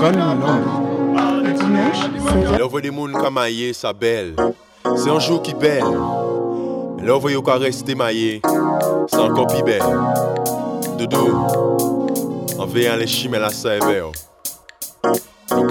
Là, on voit des mouns comme maillé, ça belle. C'est un jour qui belle. Mais là, on voit qu'on rester maillé. C'est encore plus belle. Doudou, on veut aller chimer la sève. Ok?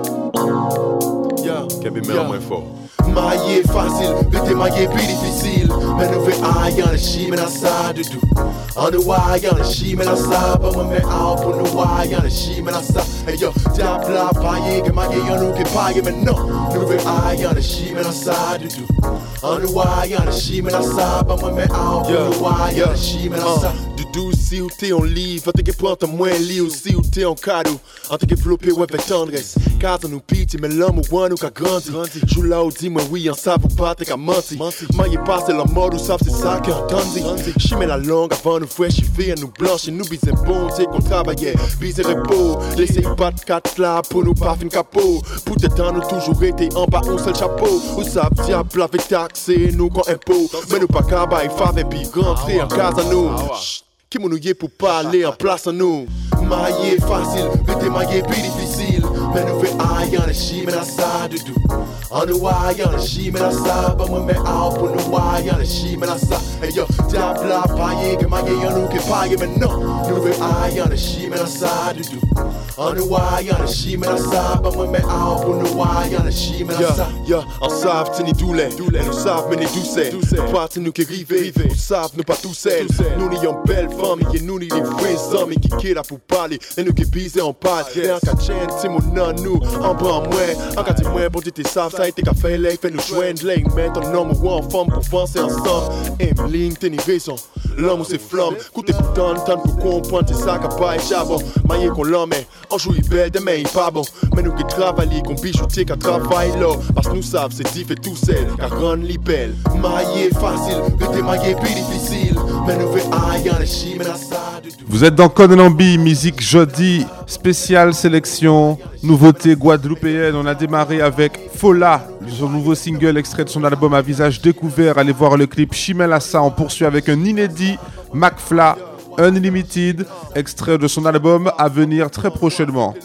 Qu'est-ce que moins fort? Maillé facile, mais maillé plus difficile. Mais nous fait aïe en chimé la ça du tout. On the wire en chimé la ça, but moi mais out pour nous wire en chimé la ça. Hey yo, diable la paille que maillé on nous qui paille mais non. Nous fait aïe en chimé la ça du tout. On the wire en chimé la ça, but moi mais out pour nous wire en chimé la ça. Doudou, si ou t'es en livre, en tant que prendre moins lit ou si ou t'es en cadeau, en tant que flopé ou avec tendresse. Car on nous pitié, mais l'homme ou one ou qu'a grandi. Joue là où dis-moi oui, en savent ou pas, t'es qu'à menti. Maille passe la mode ou savent c'est ça qui entendu. Chimé la langue avant nous fraîche, fait nous blanche, et nous bise bon, c'est qu'on travaillait, bise repos. Laissez battre 4 là pour nous pas fin capot. Pour te temps, nous toujours été en bas, un seul chapeau. Ou savent diable avec taxé, nous qu'on impôt. Mais nous pas qu'à bailler fave et puis rentrer en casa nous. Qui m'en oublié pour parler en place à nous. Maillé facile, mais maillé plus difficile. Mais nous fait aïe en chimé la ça du tout. On the wire en chimé la ça, but moi mais out pour nous wire en chimé la ça. Hey yo, diable la paille que maillé on nous qui paille mais non. Nous fait aïe en chimé la ça du tout. On the wire en chimé la ça, but moi mais out pour nous wire en chimé la ça. On savent t'es ni doulet, nous savent mais ni doucet. Pas nous qui rivé, nous savent nous pas tous seuls. Nous n'y une belle famille et nous n'y des vrais hommes qui quittent pour parler. Et nous qui bisent en parle. Et en cas de chaîne, c'est mon nom nous, en prend moins. En cas de moins, bon t'es savent ça a été qu'à faire l'œil, fait nous joindre l'œil. Mettre un homme ou en femme pour penser ensemble. Emeline, t'es ni raison. L'homme ou c'est flamme. Coûtez pour tant pour comprendre, c'est ça qu'a pas échappé. Maillé qu'on l'homme, on joue belle, demain il pas bon. Mais nous qui travaillons, qu'on bijoutier, qu'à travailler là. Parce que nous savons, c'est difficile tout seul, qu'à rendre les belles. Maillé facile, mais maillé plus difficile. Mais nous fait aïe en chimé la ça du tout. Vous êtes dans Codenambi, musique jeudi, spéciale sélection, nouveauté guadeloupéenne. On a démarré avec Fola, son nouveau single extrait de son album à visage découvert. Allez voir le clip Chimelassa. On poursuit avec un inédit, McFla Unlimited, extrait de son album à venir très prochainement.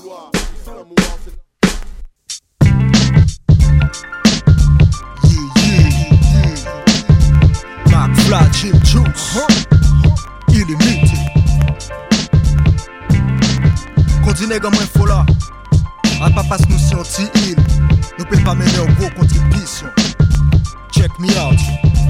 McFla Jim Juice, Illimité. Continue comme un Fola. A pas parce que nous sommes anti-île, nous pouvons pas mener une grosse contribution. Check me out.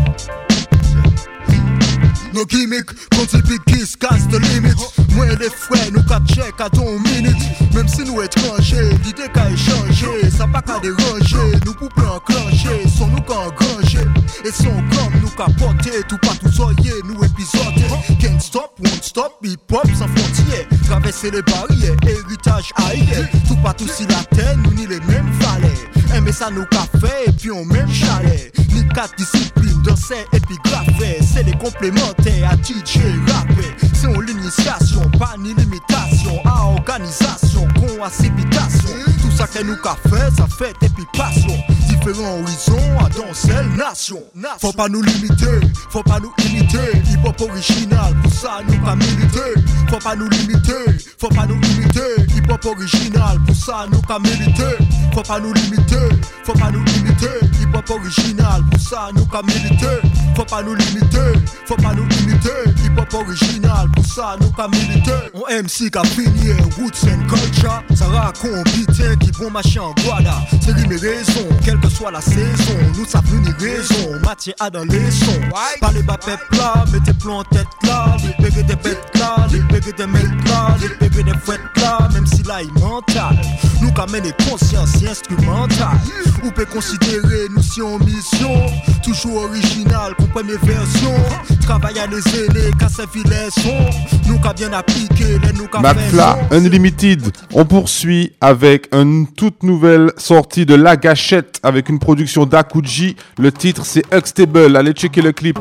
No gimmick, contribute kiss, casse de limite. Moi et les frères, nous cap check à ton minute. Même si nous étrangers, l'idée qu'a échangé, ça pas qu'à déranger. Nous pouvons enclencher, sont nous qu'à engranger. Et sont comme nous qu'à porter, tout pas tout soyez, nous épisoder. Can't stop, won't stop, hip hop sans frontières. Traverser les barrières, héritage ailleurs. Tout pas tout si la terre, nous ni les mêmes valeurs. Mais ça nous qu'a fait, et puis on même chalet. Ni quatre disciplines, danser et puis graffer. C'est les complémentaires à DJ rapper. C'est en l'initiation, pas ni limitation. À organisation, con à civitation. Tout ça que nous qu'a fait, ça fait et puis passion. Différents horizons à danser nation. Faut pas nous limiter, faut pas nous imiter. Hip hop original, pour ça nous qu'a militer. Faut pas nous limiter, faut pas nous imiter. Hip hop original, pour ça nous qu'a militer. Faut pas nous limiter, faut pas nous imiter. Hip hop original, pour ça nous qu'a militer. Faut pas nous limiter, faut pas nous imiter. Hip hop original, pour ça nous qu'a militer. On MC qu'a fini, roots and culture. Ça raconte pitié qui bon machin en guada. C'est lui mes raisons, quelle que soit la saison. Nous savons ni raison, matière à dans les sons. Parlez bas peuple là, mettez plomb en tête là. Libérez des bêtes là, libérez des mecs là, libérez des fêtes là. Même si là il mental, nous qu'a mené conscience instrumentale. Ou peut considérer nous si en mission. Toujours original, pour première version. Travail à les aînés, qu'à servir les sons. Nous qu'a bien appliqué, les nous qu'a fait. McFla Unlimited. On poursuit avec une toute nouvelle sortie de La Gâchette avec une production d'Akuji. Le titre c'est Huxtable. Allez checker le clip.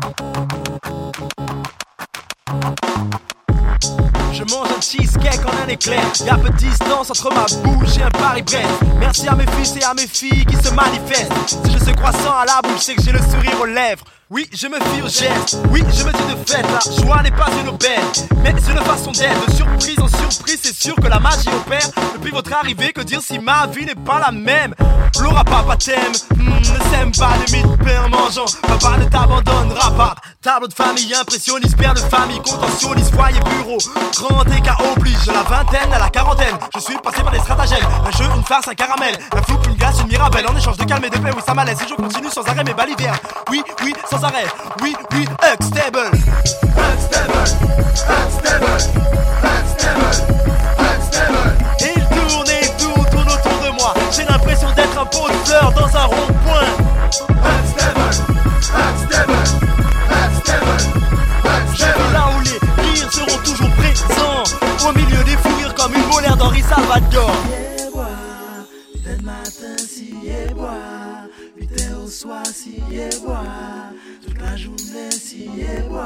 Je mange un cheesecake en un l'éclair. Y'a peu de distance entre ma bouche et un Paris-Brest. Merci à mes fils et à mes filles qui se manifestent. Si je suis croissant à la bouche, c'est que j'ai le sourire aux lèvres. Oui, je me fie au geste, oui, je me dis de fait, la joie n'est pas une aubaine, mais c'est une façon d'être, de surprise en surprise, c'est sûr que la magie opère. Depuis votre arrivée, que dire si ma vie n'est pas la même? L'aura papa t'aime, ne sème pas de mythes plein en mangeant. Papa ne t'abandonnera pas. Tableau de famille, impressionniste, père de famille, contentionniste, foyer, bureau. Grand écart oblige, de la vingtaine à la quarantaine. Je suis passé par des stratagèmes, un jeu, une farce, un caramel, un flou, une glace, une mirabelle. En échange de calme et de paix, oui ça m'alaise. Si je continue sans arrêt mes balivières, oui, oui, sans arrêt, oui, oui, unstable. Unstable, unstable, unstable, unstable. Il tourne et tout tourne autour de moi. J'ai l'impression d'être un pot de fleurs dans un rond-point. Unstable, unstable, unstable. Je vais là où les rires seront toujours présents, au milieu des fous rires comme une molaire d'Henri Salvador. Vite matin si et bois, vite au soir si et bois, toute la journée si et bois,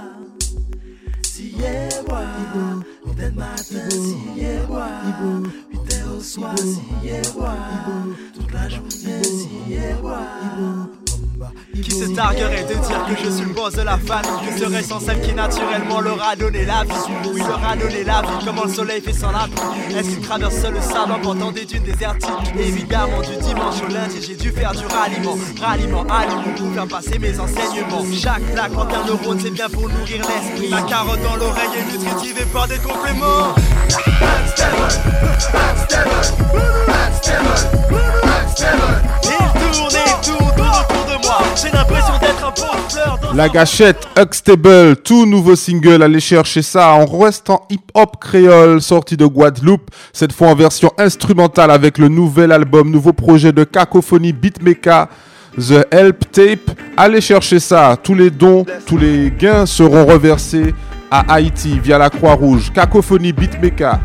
si et bois, vite matin si et bois, vite au soir si et bois, toute la journée si et bois. Qui se targuerait de dire que je suis le boss de la famille, que serait sans celle qui naturellement leur a donné la vie. Oui, leur a donné la vie, comment le soleil fait sans la pluie. Est-ce qu'il traverse le sable en portant des dunes désertiques? Évidemment, du dimanche au lundi, j'ai dû faire du ralliement. Ralliement, aliment pour faire passer mes enseignements. Chaque plaque en un neurone, c'est bien pour nourrir l'esprit. La carotte dans l'oreille est nutritive et pas des compléments. Il tourne et tourne autour de moi. J'ai l'impression d'être un pot de fleurs dans La Gâchette, Huxtable, tout nouveau single, allez chercher ça. On reste en hip-hop créole, sorti de Guadeloupe, cette fois en version instrumentale avec le nouvel album, nouveau projet de Cacophonie Beatmaker, The Help Tape. Allez chercher ça, tous les dons, tous les gains seront reversés à Haïti via la Croix-Rouge. Cacophonie Beatmaker.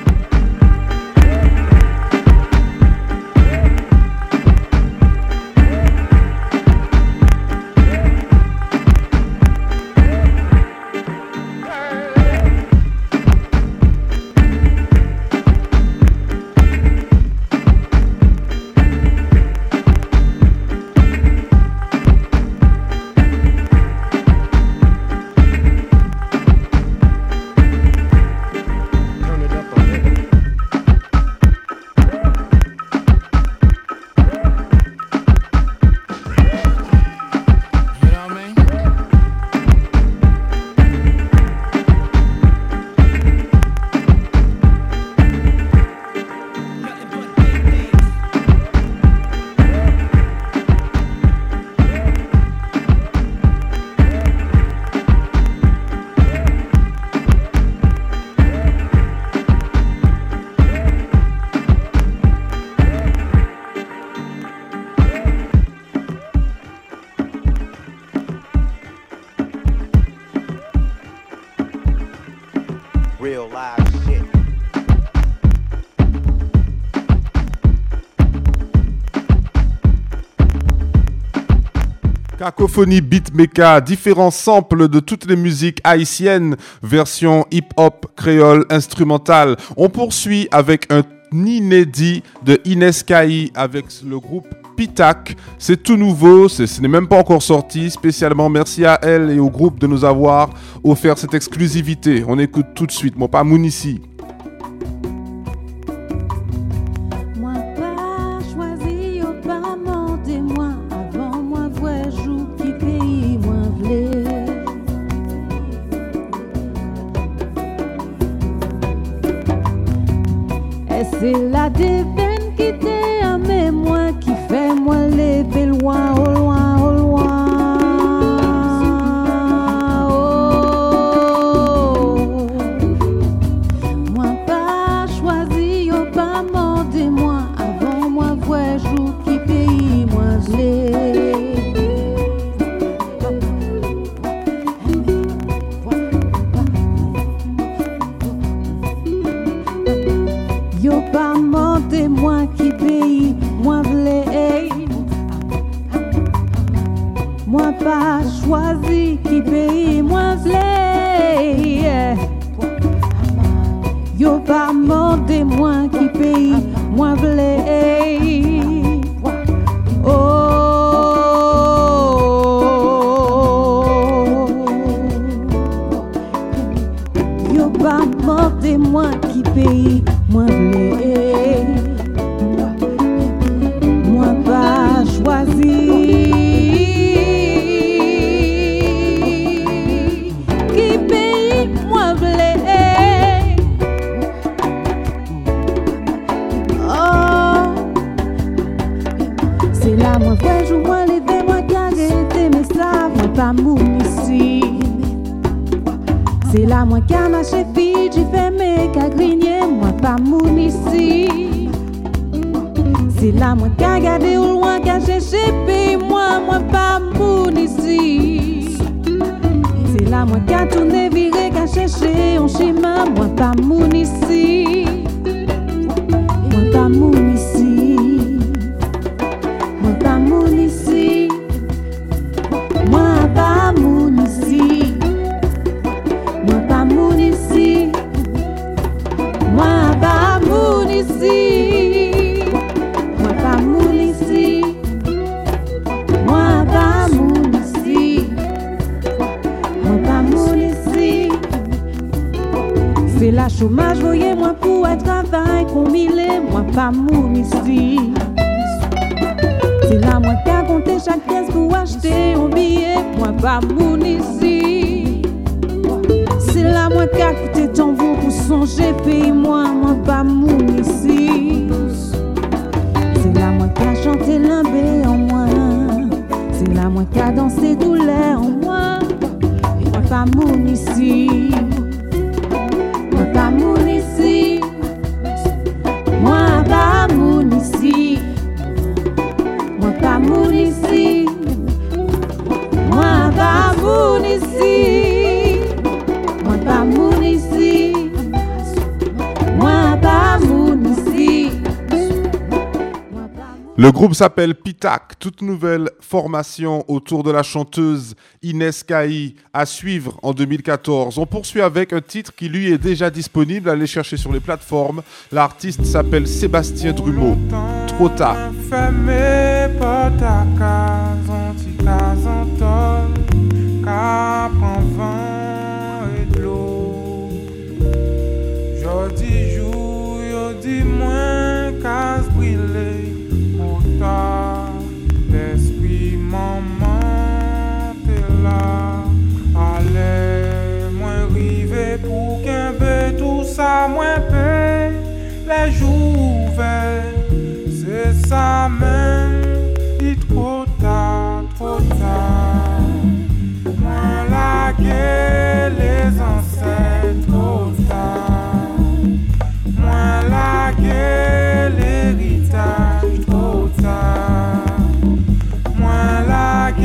Real live shit. Cacophonie Beatmaker, différents samples de toutes les musiques haïtiennes, version hip-hop, créole, instrumentale. On poursuit avec un inédit de Inès Kaï avec le groupe Pitac. C'est tout nouveau, ce n'est même pas encore sorti. Spécialement merci à elle et au groupe de nous avoir offert cette exclusivité. On écoute tout de suite, mon pas Mounici. C'est la déveine qui t'est à mémoire qui fait moi lever loin, au loin, au loin. Oh. Moi pas choisi, yo pas mandé moi avant moi voir jour qui pays moi zlé. Yo pas monté moi qui pays moi vle. Moi pas choisi qui pays moi vle. Yo pas mandé moi qui pays, moi vle. Oh, yo pas mandé moi qui pays, moi vle. Moi pas choisi. Qui pays, moi vle. C'est là moi vrai jour moi lever moi carré mais ça moi pas moun ici. C'est là moi qu'a marché fille j'ai fait mes qu'a grigné moi pas moun ici. C'est là moi qu'a gardé au loin qu'a cherché pays moi pas moun ici. C'est là moi qu'a tourné viré qu'a cherché en chemin moi pas moun ici. Moi pas moun ici. Moi pas moun ici. Moi pas moun ici. Moi pas moun ici. Moi pas moun ici. Moi pas moun ici. Moi pas moun ici. Moi pas moun ici. C'est la chômage, voyez-moi pour un travail qu'on mille, moi pas moun ici. C'est là moi qui a compté chaque pièce pour acheter un billet, moi pas moun ici. C'est là moi qui a coûté ton vous pour songer, paye-moi, moi pas moun ici. C'est là moi qui a chanté l'imbé en moi. C'est là moi qui a dansé douleur en moi. Moi pas moun ici. Moi pas moun ici. Moi pas moun ici. Moi pas moun ici. Moi pas moun ici. Moi pas moun ici. Moi pas moun ici. Le groupe s'appelle Pitac, toute nouvelle formation autour de la chanteuse Inès Kaï, à suivre en 2014. On poursuit avec un titre qui lui est déjà disponible, allez chercher sur les plateformes. L'artiste s'appelle Sébastien Drumeau, Trop tard. Fermé par ta case, anti-case en tol, cap en vent et de l'eau. Jodi jour, jodi moins, case brûlée. L'esprit maman t'es là. Allez, moins rivé pour qu'un peu tout ça, moins paix. Les jours ouverts, c'est ça même. Dit trop tard, trop tard. Moins la guerre, les ancêtres, trop tard. Moins la guerre, l'héritage, trop tard. Moins la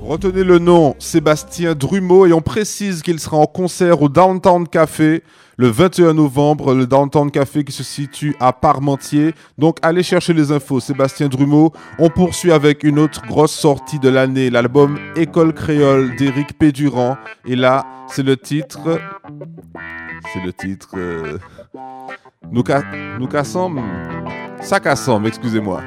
Retenez le nom, Sébastien Drumeau, et on précise qu'il sera en concert au Downtown Café le 21 novembre, le Downtown Café qui se situe à Parmentier. Donc allez chercher les infos, Sébastien Drumeau. On poursuit avec une autre grosse sortie de l'année, l'album École Créole d'Éric Pédurand. Et là, c'est le titre... Nous cassons... Ça cassons, excusez-moi.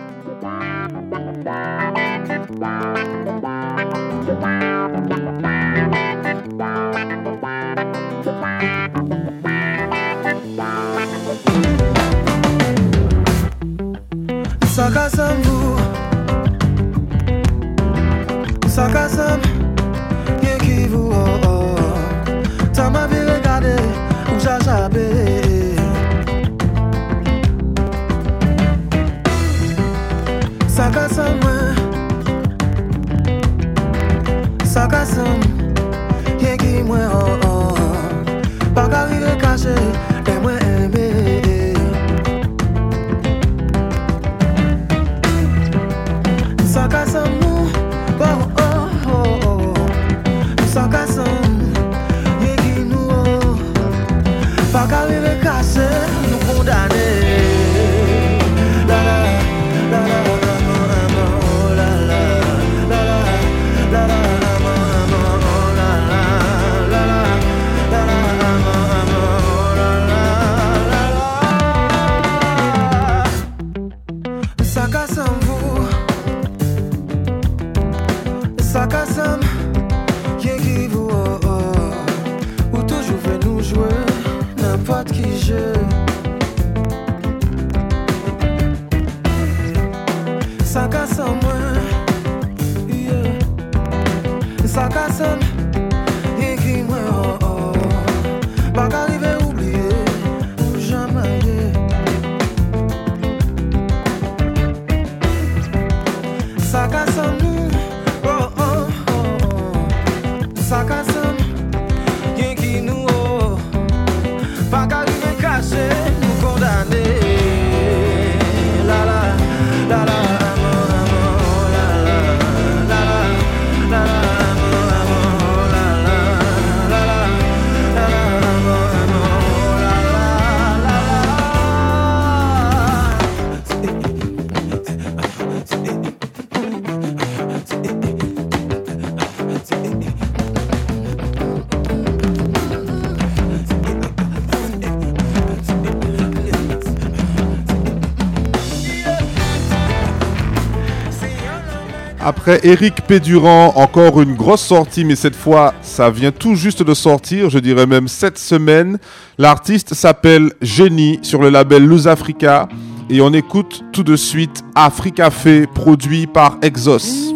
Sakasam vous, Sakasam, y'a qui vous oh oh. T'as ma vie regardé, où j'ai jabé. Sakasam Sakasam, y'a qui moi oh oh. Pas qu'arriver caché, et moi aimé. Sakasam nous, oh oh oh oh. Sakasam, y'a qui nous oh. Pas qu'arriver caché, nous condamner. La la la la la. Sakasam, y'a qui vous oh oh. Ou toujours fait nous jouer n'importe qui jeu. Sakasam yeah. Sakasam, y'a qui moi oh oh. Pas qu'arriver oublier ou jamais Sakasam nous Sakasam, y'a qui nous oh. Pas qu'à lui cacher, nous condamner. La la, la la, amour, la la, la la, la la, amour, la la, la la, la la, amour, la Après Éric Pédurand, encore une grosse sortie, mais cette fois, ça vient tout juste de sortir, je dirais même cette semaine. L'artiste s'appelle Génie sur le label Luz Africa et on écoute tout de suite Africafé, produit par Exos.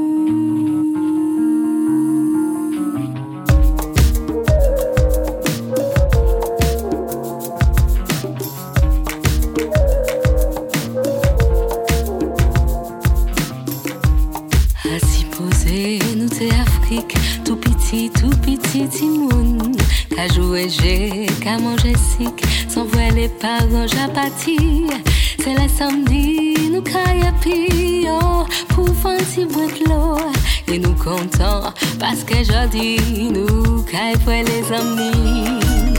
Timoun, qu'a joué j'ai, qu'a mangé sick, sans voir les parents j'apathie. C'est le samedi, nous caille pio, pour faire un petit bout de l'eau. Et nous comptons, parce que jeudi, nous caille pour les amis.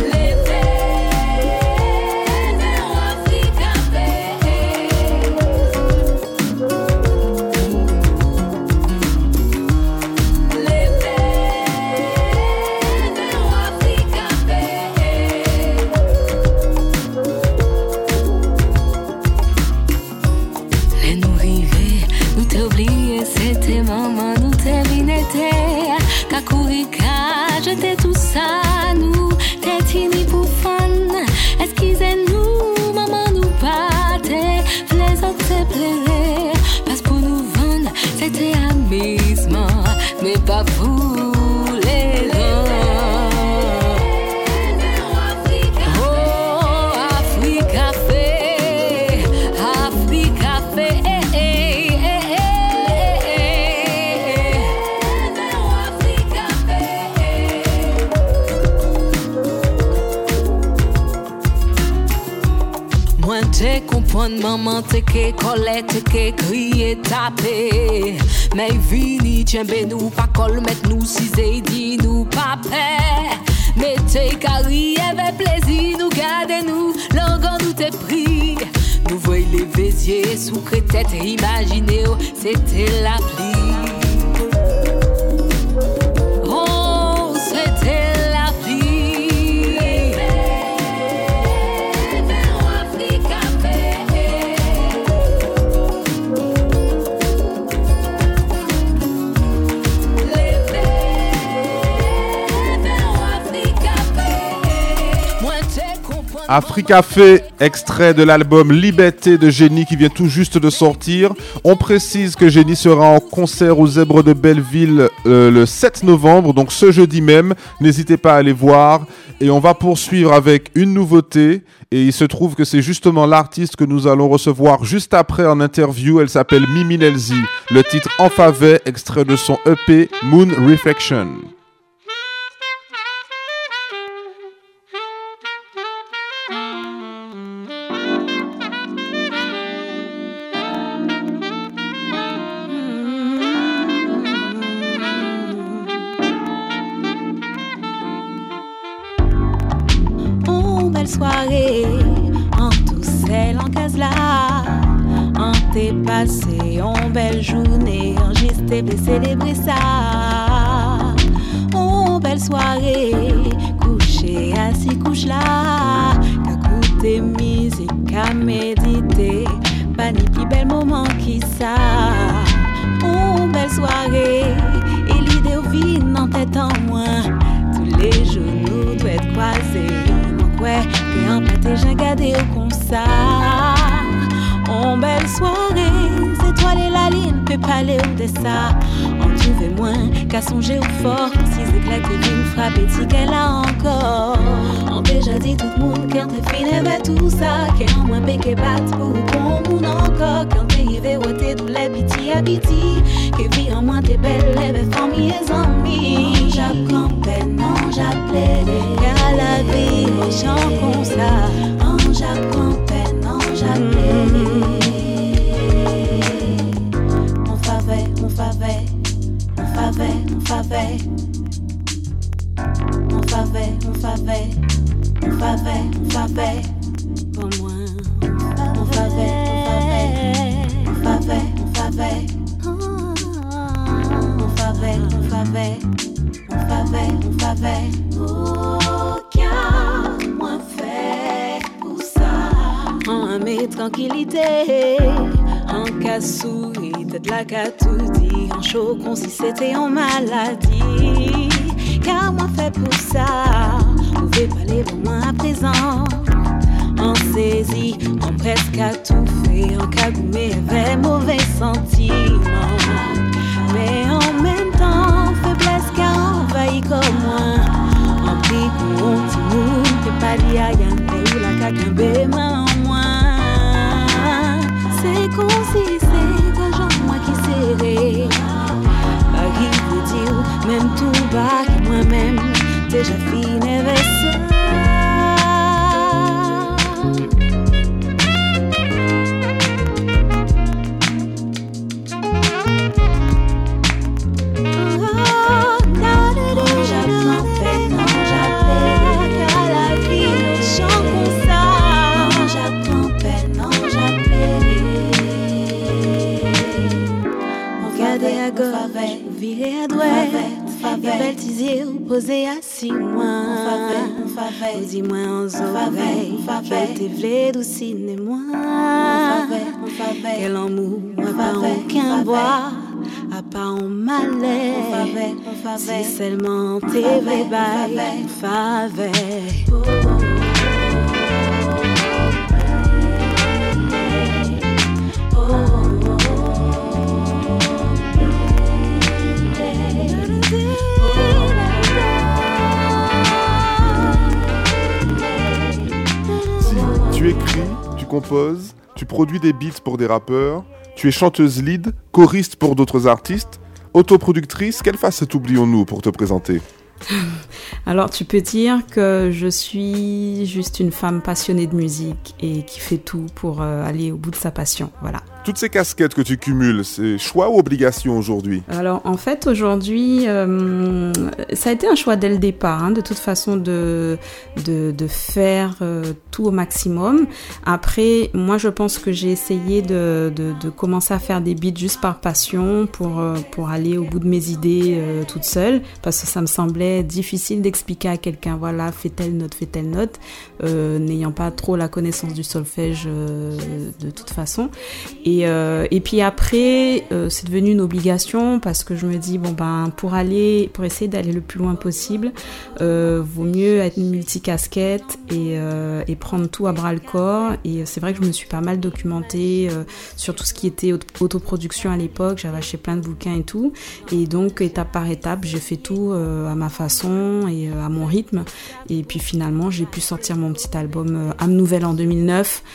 Maman nous t'es vinette, qu'à courir, qu'à jeter tout ça, nous comprendre maman te que colette que crier taper. Mais vini tiens ben nous pas col mettre nous si dit nous pas paix. Mettez carré avec plaisir nous garder nous l'organ nous t'es pris. Nous voyons les béziers sous tête imaginez c'était la pluie. Oh c'était la pluie. Vers Afrique Africa Fait, extrait de l'album Liberté de Génie qui vient tout juste de sortir. On précise que Génie sera en concert aux Zèbres de Belleville le 7 novembre, donc ce jeudi même. N'hésitez pas à aller voir. Et on va poursuivre avec une nouveauté. Et il se trouve que c'est justement l'artiste que nous allons recevoir juste après en interview. Elle s'appelle Mimi Nelzi. Le titre En Faveur, extrait de son EP Moon Reflection. Soirée, en tout seul en case là, en t'es passé, en belle journée, en juste pour célébrer ça. En belle soirée, couché assis couche là, qu'à écouter musique, qu'à méditer, pas ni plus bel moment qui ça. En belle soirée, et l'idée au vide en tête en moins, tous les jours nous doit être croisés. Ouais, et en pâté, j'ai gardé comme ça. En belle soirée, c'est toi et la ligne, peut parler de ça. En trouver moins qu'à songer au fort. Si éclats que d'une frappe et si qu'elle a encore. On déjà dit tout le monde quand t'es fini avec tout ça. Qu'elle en moins péché batte pour bon monde encore. Quand t'es arrivé, ouais, t'es tous les petits habiti. Que vie en moins t'es belle, les familles et amis. Non, j'apprends peine, non, j'appelais. Qu'à la vie, on chante comme ça. Non, j'apprends peine, non, j'appelais. On favait, on favait, on favait, on favait. On favait, on favait, on favait, on favait. Pour moi, on favait, on favait, on favait, on favait. On favait, on favait, on favait. Oh, car moi fait pour ça. En mes tranquillité, en cas souris, tête la qu'à tout dit. En chaud, comme si c'était en maladie. Car moi fait pour ça. Vous pouvez parler pour moi à présent. En saisie, en presque à tout fait. En cagoumé avec mauvais sentiments. Mais en même temps, faiblesse qu'a envahi comme moi. En prie pour un petit monde, t'es pas dit à y'en ou la caca en moi. C'est comme si c'est toujours moi qui serré. Paris veut dire, même tout bas que moi-même, déjà fini avec ça. Virer à droite, belle tisier ou poser assis moi. Ou dis-moi en oreille, qu'elle te vlé doucine moi. Quel amour, moi pas aucun bois, à pas en malais. Si seulement t'es bébé, faveur. Tu écris, tu composes, tu produis des beats pour des rappeurs, tu es chanteuse lead, choriste pour d'autres artistes, autoproductrice, quelle facette oublions-nous pour te présenter ? Alors, tu peux dire que je suis juste une femme passionnée de musique et qui fait tout pour aller au bout de sa passion, voilà. Toutes ces casquettes que tu cumules, c'est choix ou obligation aujourd'hui? Alors, en fait, aujourd'hui, ça a été un choix dès le départ, hein, de toute façon, de faire tout au maximum. Après, moi, je pense que j'ai essayé de commencer à faire des beats juste par passion pour aller au bout de mes idées toute seule, parce que ça me semblait difficile d'expliquer à quelqu'un, voilà, fais telle note, n'ayant pas trop la connaissance du solfège de toute façon. Et puis après, c'est devenu une obligation parce que je me dis, pour essayer d'aller le plus loin possible, vaut mieux être multicasquette et prendre tout à bras le corps. Et c'est vrai que je me suis pas mal documentée sur tout ce qui était autoproduction à l'époque. J'avais acheté plein de bouquins et tout. Et donc, étape par étape, j'ai fait tout à ma façon et à mon rythme. Et puis finalement, j'ai pu sortir mon petit album Âme Nouvelle en 2009.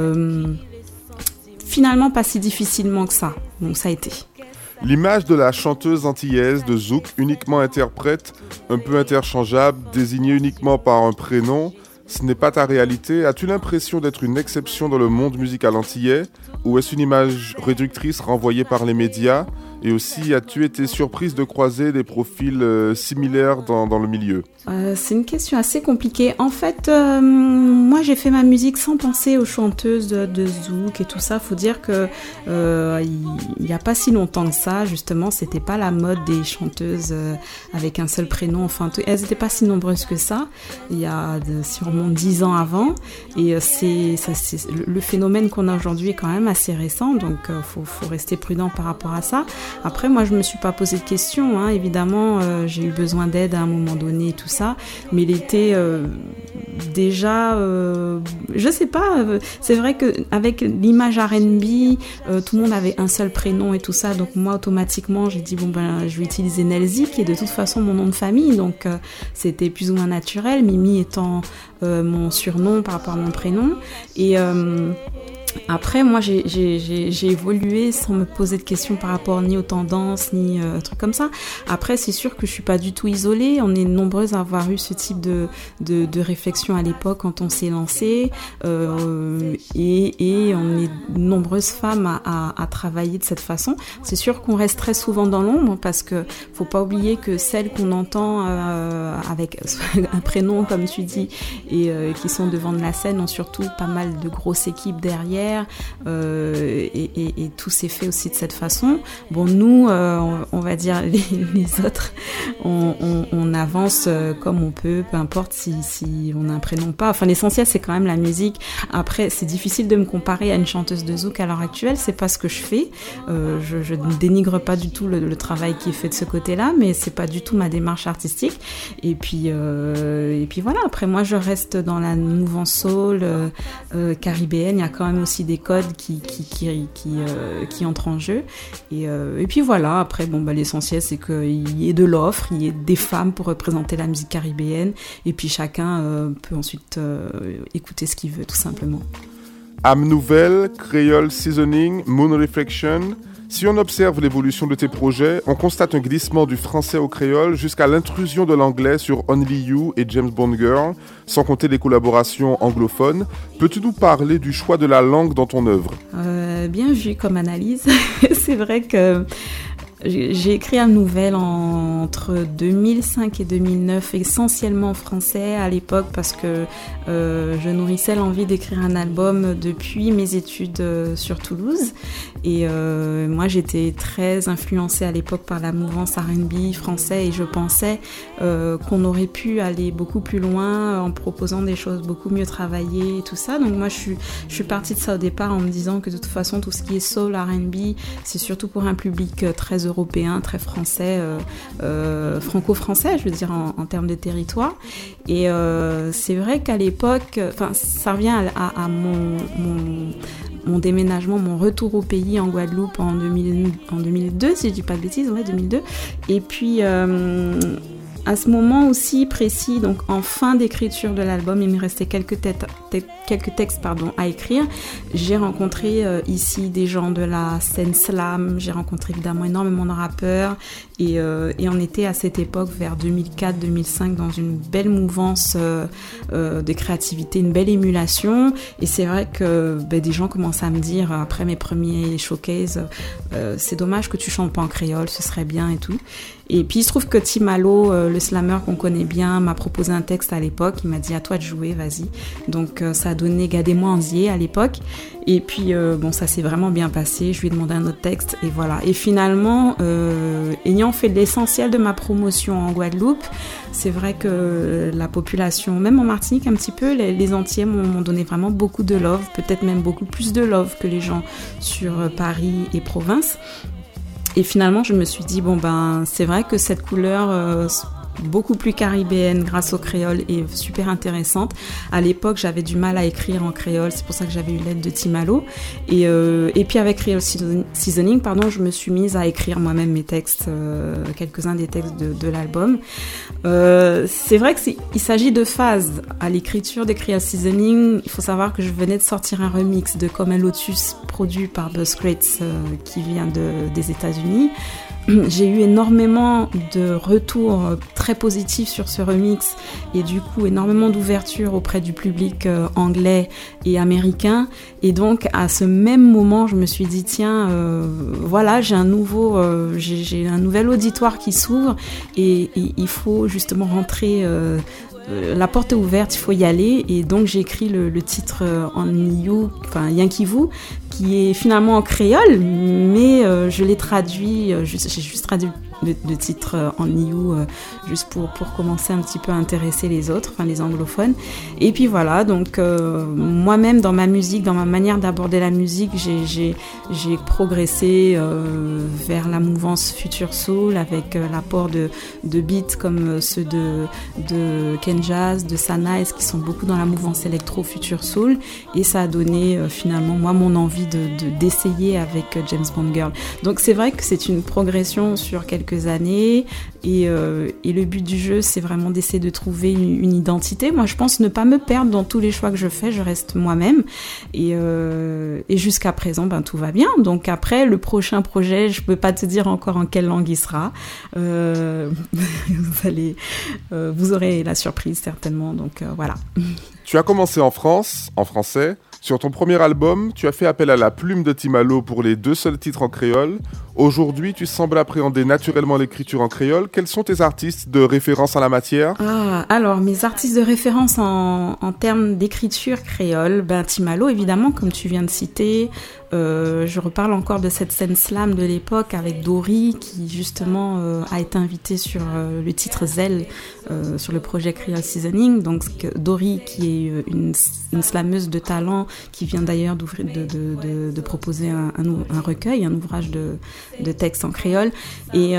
Finalement, pas si difficilement que ça. Donc, ça a été. L'image de la chanteuse antillaise de zouk, uniquement interprète, un peu interchangeable, désignée uniquement par un prénom, ce n'est pas ta réalité. As-tu l'impression d'être une exception dans le monde musical antillais ou est-ce une image réductrice renvoyée par les médias? Et aussi, as-tu été surprise de croiser des profils similaires dans le milieu? C'est une question assez compliquée. En fait, moi, j'ai fait ma musique sans penser aux chanteuses de zouk et tout ça. Faut dire que il n'y a pas si longtemps que ça, justement, c'était pas la mode des chanteuses avec un seul prénom. Enfin, elles n'étaient pas si nombreuses que ça. Il y a sûrement 10 ans avant. Et le phénomène qu'on a aujourd'hui est quand même assez récent. Donc, faut rester prudent par rapport à ça. Après, moi, je me suis pas posé de questions, hein. Évidemment, j'ai eu besoin d'aide à un moment donné et tout ça, mais il était déjà, je sais pas, c'est vrai qu'avec l'image R&B, tout le monde avait un seul prénom et tout ça, donc moi, automatiquement, j'ai dit, je vais utiliser Nelzy, qui est de toute façon mon nom de famille, donc c'était plus ou moins naturel, Mimi étant mon surnom par rapport à mon prénom, et après, moi, j'ai évolué sans me poser de questions par rapport ni aux tendances, ni trucs comme ça. Après, c'est sûr que je suis pas du tout isolée. On est nombreuses à avoir eu ce type de réflexion à l'époque quand on s'est lancé. Et on est nombreuses femmes à travailler de cette façon. C'est sûr qu'on reste très souvent dans l'ombre parce que faut pas oublier que celles qu'on entend avec un prénom, comme tu dis, et qui sont devant de la scène ont surtout pas mal de grosses équipes derrière. Et tout s'est fait aussi de cette façon. Bon, nous, on va dire les autres, on avance comme on peut, peu importe si on a un prénom ou pas. Enfin, l'essentiel, c'est quand même la musique. Après, c'est difficile de me comparer à une chanteuse de zouk à l'heure actuelle. C'est pas ce que je fais. Je ne dénigre pas du tout le travail qui est fait de ce côté-là, mais c'est pas du tout ma démarche artistique. Et puis voilà. Après, moi, je reste dans la mouvance soul caribéenne. Il y a quand même aussi des codes qui entrent en jeu et puis voilà. Après l'essentiel c'est qu'il y ait de l'offre, il y ait des femmes pour représenter la musique caribéenne et puis chacun peut ensuite écouter ce qu'il veut tout simplement. Âme Nouvelle, Creole Seasoning, Moon Reflection. Si on observe l'évolution de tes projets, on constate un glissement du français au créole jusqu'à l'intrusion de l'anglais sur Only You et James Bond Girl, sans compter les collaborations anglophones. Peux-tu nous parler du choix de la langue dans ton œuvre? Bien vu comme analyse. C'est vrai que j'ai écrit Âme Nouvelle entre 2005 et 2009, essentiellement en français à l'époque parce que je nourrissais l'envie d'écrire un album depuis mes études sur Toulouse. Et moi, j'étais très influencée à l'époque par la mouvance R&B français et je pensais qu'on aurait pu aller beaucoup plus loin en proposant des choses beaucoup mieux travaillées et tout ça. Donc moi, je suis partie de ça au départ en me disant que de toute façon, tout ce qui est soul, R&B, c'est surtout pour un public très européen, très français, franco-français, je veux dire, en termes de territoire. Et c'est vrai qu'à l'époque, ça revient à mon déménagement, mon retour au pays en Guadeloupe en 2002, si je dis pas de bêtises, ouais, 2002. Et puis à ce moment aussi précis, donc en fin d'écriture de l'album, il me restait quelques textes à écrire. J'ai rencontré ici des gens de la scène slam, j'ai rencontré évidemment énormément de rappeurs et on était à cette époque vers 2004-2005 dans une belle mouvance de créativité, une belle émulation, et c'est vrai que des gens commencent à me dire après mes premiers showcases, c'est dommage que tu chantes pas en créole, ce serait bien et tout. Et puis il se trouve que Timalo, le slammer qu'on connaît bien, m'a proposé un texte à l'époque, il m'a dit à toi de jouer, vas-y. Donc ça a donné Gardez-moi Anzier à l'époque. Et puis ça s'est vraiment bien passé, je lui ai demandé un autre texte et voilà. Et finalement, ayant fait l'essentiel de ma promotion en Guadeloupe, c'est vrai que la population, même en Martinique un petit peu, les Antillais m'ont donné vraiment beaucoup de love, peut-être même beaucoup plus de love que les gens sur Paris et province. Et finalement, je me suis dit, c'est vrai que cette couleur beaucoup plus caribéenne grâce au créole est super intéressante. À l'époque, j'avais du mal à écrire en créole, c'est pour ça que j'avais eu l'aide de Timalo. Et puis avec Creole Seasoning, je me suis mise à écrire moi-même mes textes, quelques-uns des textes de l'album. C'est vrai qu'il s'agit de phases. À l'écriture des Creole Seasoning, il faut savoir que je venais de sortir un remix de Comme un Lotus produit par Buzzcrates qui vient des États-Unis. J'ai eu énormément de retours très positifs sur ce remix et du coup énormément d'ouverture auprès du public anglais et américain, et donc à ce même moment je me suis dit tiens j'ai un nouvel auditoire qui s'ouvre et il faut justement rentrer, la porte est ouverte, il faut y aller, et donc j'ai écrit le titre en Yankee Vous, qui est finalement en créole, mais je l'ai traduit, j'ai juste traduit le titre en Niou, juste pour commencer un petit peu à intéresser les autres, les anglophones. Et puis voilà, donc moi-même dans ma musique, dans ma manière d'aborder la musique, j'ai progressé vers la mouvance Future Soul avec l'apport de beats comme ceux de Ken Jazz, de Sanaïs, qui sont beaucoup dans la mouvance électro Future Soul, et ça a donné finalement moi mon envie d'essayer avec James Bond Girl. Donc c'est vrai que c'est une progression sur quelques années, et le but du jeu, c'est vraiment d'essayer de trouver une identité. Moi je pense ne pas me perdre dans tous les choix que je fais, je reste moi-même, et jusqu'à présent tout va bien. Donc après le prochain projet, je peux pas te dire encore en quelle langue il sera, vous aurez la surprise certainement, donc voilà. Tu as commencé en France, en français. Sur ton premier album, tu as fait appel à la plume de Timalo pour les 2 seuls titres en créole. Aujourd'hui, tu sembles appréhender naturellement l'écriture en créole. Quels sont tes artistes de référence en la matière ? Alors, mes artistes de référence en termes d'écriture créole, Timalo, évidemment, comme tu viens de citer. Je reparle encore de cette scène slam de l'époque avec Dory, qui justement a été invitée sur le titre Zelle, sur le projet Creole Seasoning. Donc Dory, qui est une slameuse de talent, qui vient d'ailleurs de proposer un recueil, un ouvrage de textes en créole. Et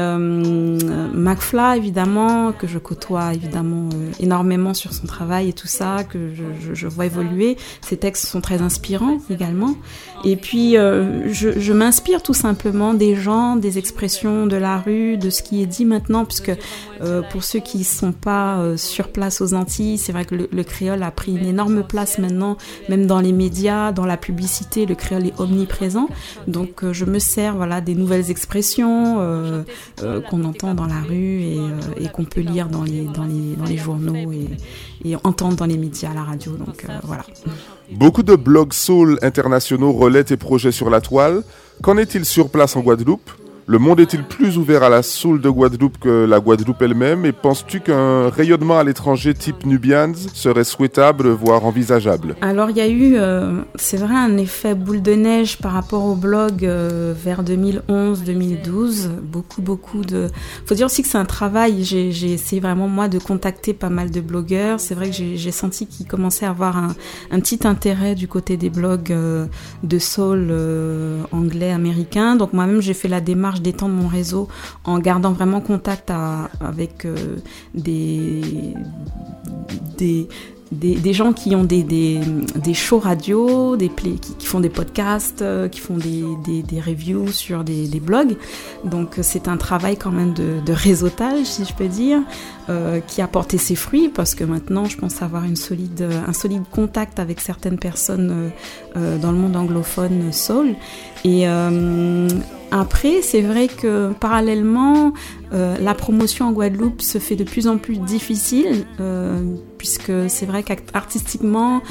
McFly, évidemment, que je côtoie évidemment énormément sur son travail et tout ça, que je vois évoluer. Ses textes sont très inspirants également. Et puis je m'inspire tout simplement des gens, des expressions de la rue, de ce qui est dit maintenant, puisque pour ceux qui ne sont pas sur place aux Antilles, c'est vrai que le créole a pris une énorme place maintenant, même dans les médias, dans la publicité, le créole est omniprésent. Donc je me sers des nouvelles expressions qu'on entend dans la rue et qu'on peut lire dans les journaux et entendre dans les médias, à la radio. Donc voilà. Beaucoup de blogs soul internationaux relaient tes projets sur la toile. Qu'en est-il sur place en Guadeloupe ? Le monde est-il plus ouvert à la soul de Guadeloupe que la Guadeloupe elle-même ? Et penses-tu qu'un rayonnement à l'étranger type Nubians serait souhaitable, voire envisageable ? Alors il y a eu, c'est vrai, un effet boule de neige par rapport au blog vers 2011-2012. Beaucoup de... Faut dire aussi que c'est un travail. J'ai essayé vraiment moi de contacter pas mal de blogueurs. C'est vrai que j'ai senti qu'ils commençaient à avoir un petit intérêt du côté des blogs de soul anglais, américains. Donc moi-même j'ai fait la démarche d'étendre mon réseau en gardant vraiment contact avec des des gens qui ont des shows radio, qui font des podcasts, qui font des reviews sur des blogs. Donc c'est un travail quand même de réseautage, si je peux dire, qui a porté ses fruits, parce que maintenant je pense avoir un solide contact avec certaines personnes dans le monde anglophone soul. Et après, c'est vrai que parallèlement, la promotion en Guadeloupe se fait de plus en plus difficile, puisque c'est vrai qu'artistiquement,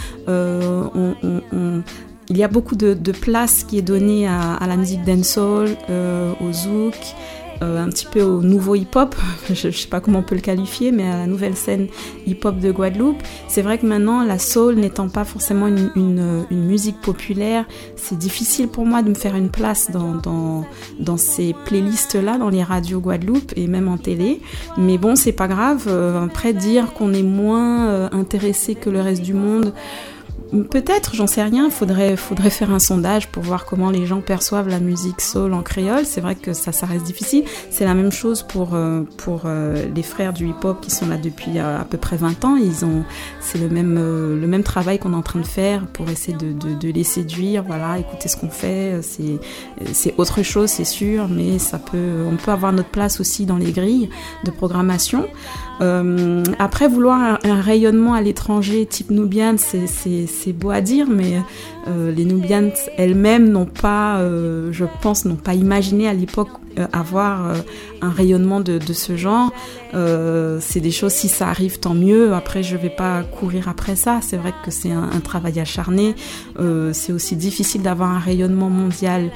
il y a beaucoup de place qui est donnée à la musique dancehall, au zouk, un petit peu au nouveau hip-hop, je ne sais pas comment on peut le qualifier, mais à la nouvelle scène hip-hop de Guadeloupe. C'est vrai que maintenant, la soul n'étant pas forcément une musique populaire, c'est difficile pour moi de me faire une place dans ces playlists-là, dans les radios Guadeloupe et même en télé. Mais bon, c'est pas grave. Après, dire qu'on est moins intéressé que le reste du monde, peut-être, j'en sais rien, faudrait faire un sondage pour voir comment les gens perçoivent la musique soul en créole. C'est vrai que ça reste difficile. C'est la même chose pour les frères du hip-hop qui sont là depuis à peu près 20 ans. C'est le même travail qu'on est en train de faire pour essayer de les séduire. Voilà, écoutez ce qu'on fait. C'est autre chose, c'est sûr, mais on peut avoir notre place aussi dans les grilles de programmation. Après, vouloir un rayonnement à l'étranger type Nubian, c'est beau à dire, mais les Nubians elles-mêmes n'ont pas, je pense, n'ont pas imaginé à l'époque avoir un rayonnement de ce genre. C'est des choses, si ça arrive, tant mieux. Après, je vais pas courir après ça. C'est vrai que c'est un travail acharné. C'est aussi difficile d'avoir un rayonnement mondial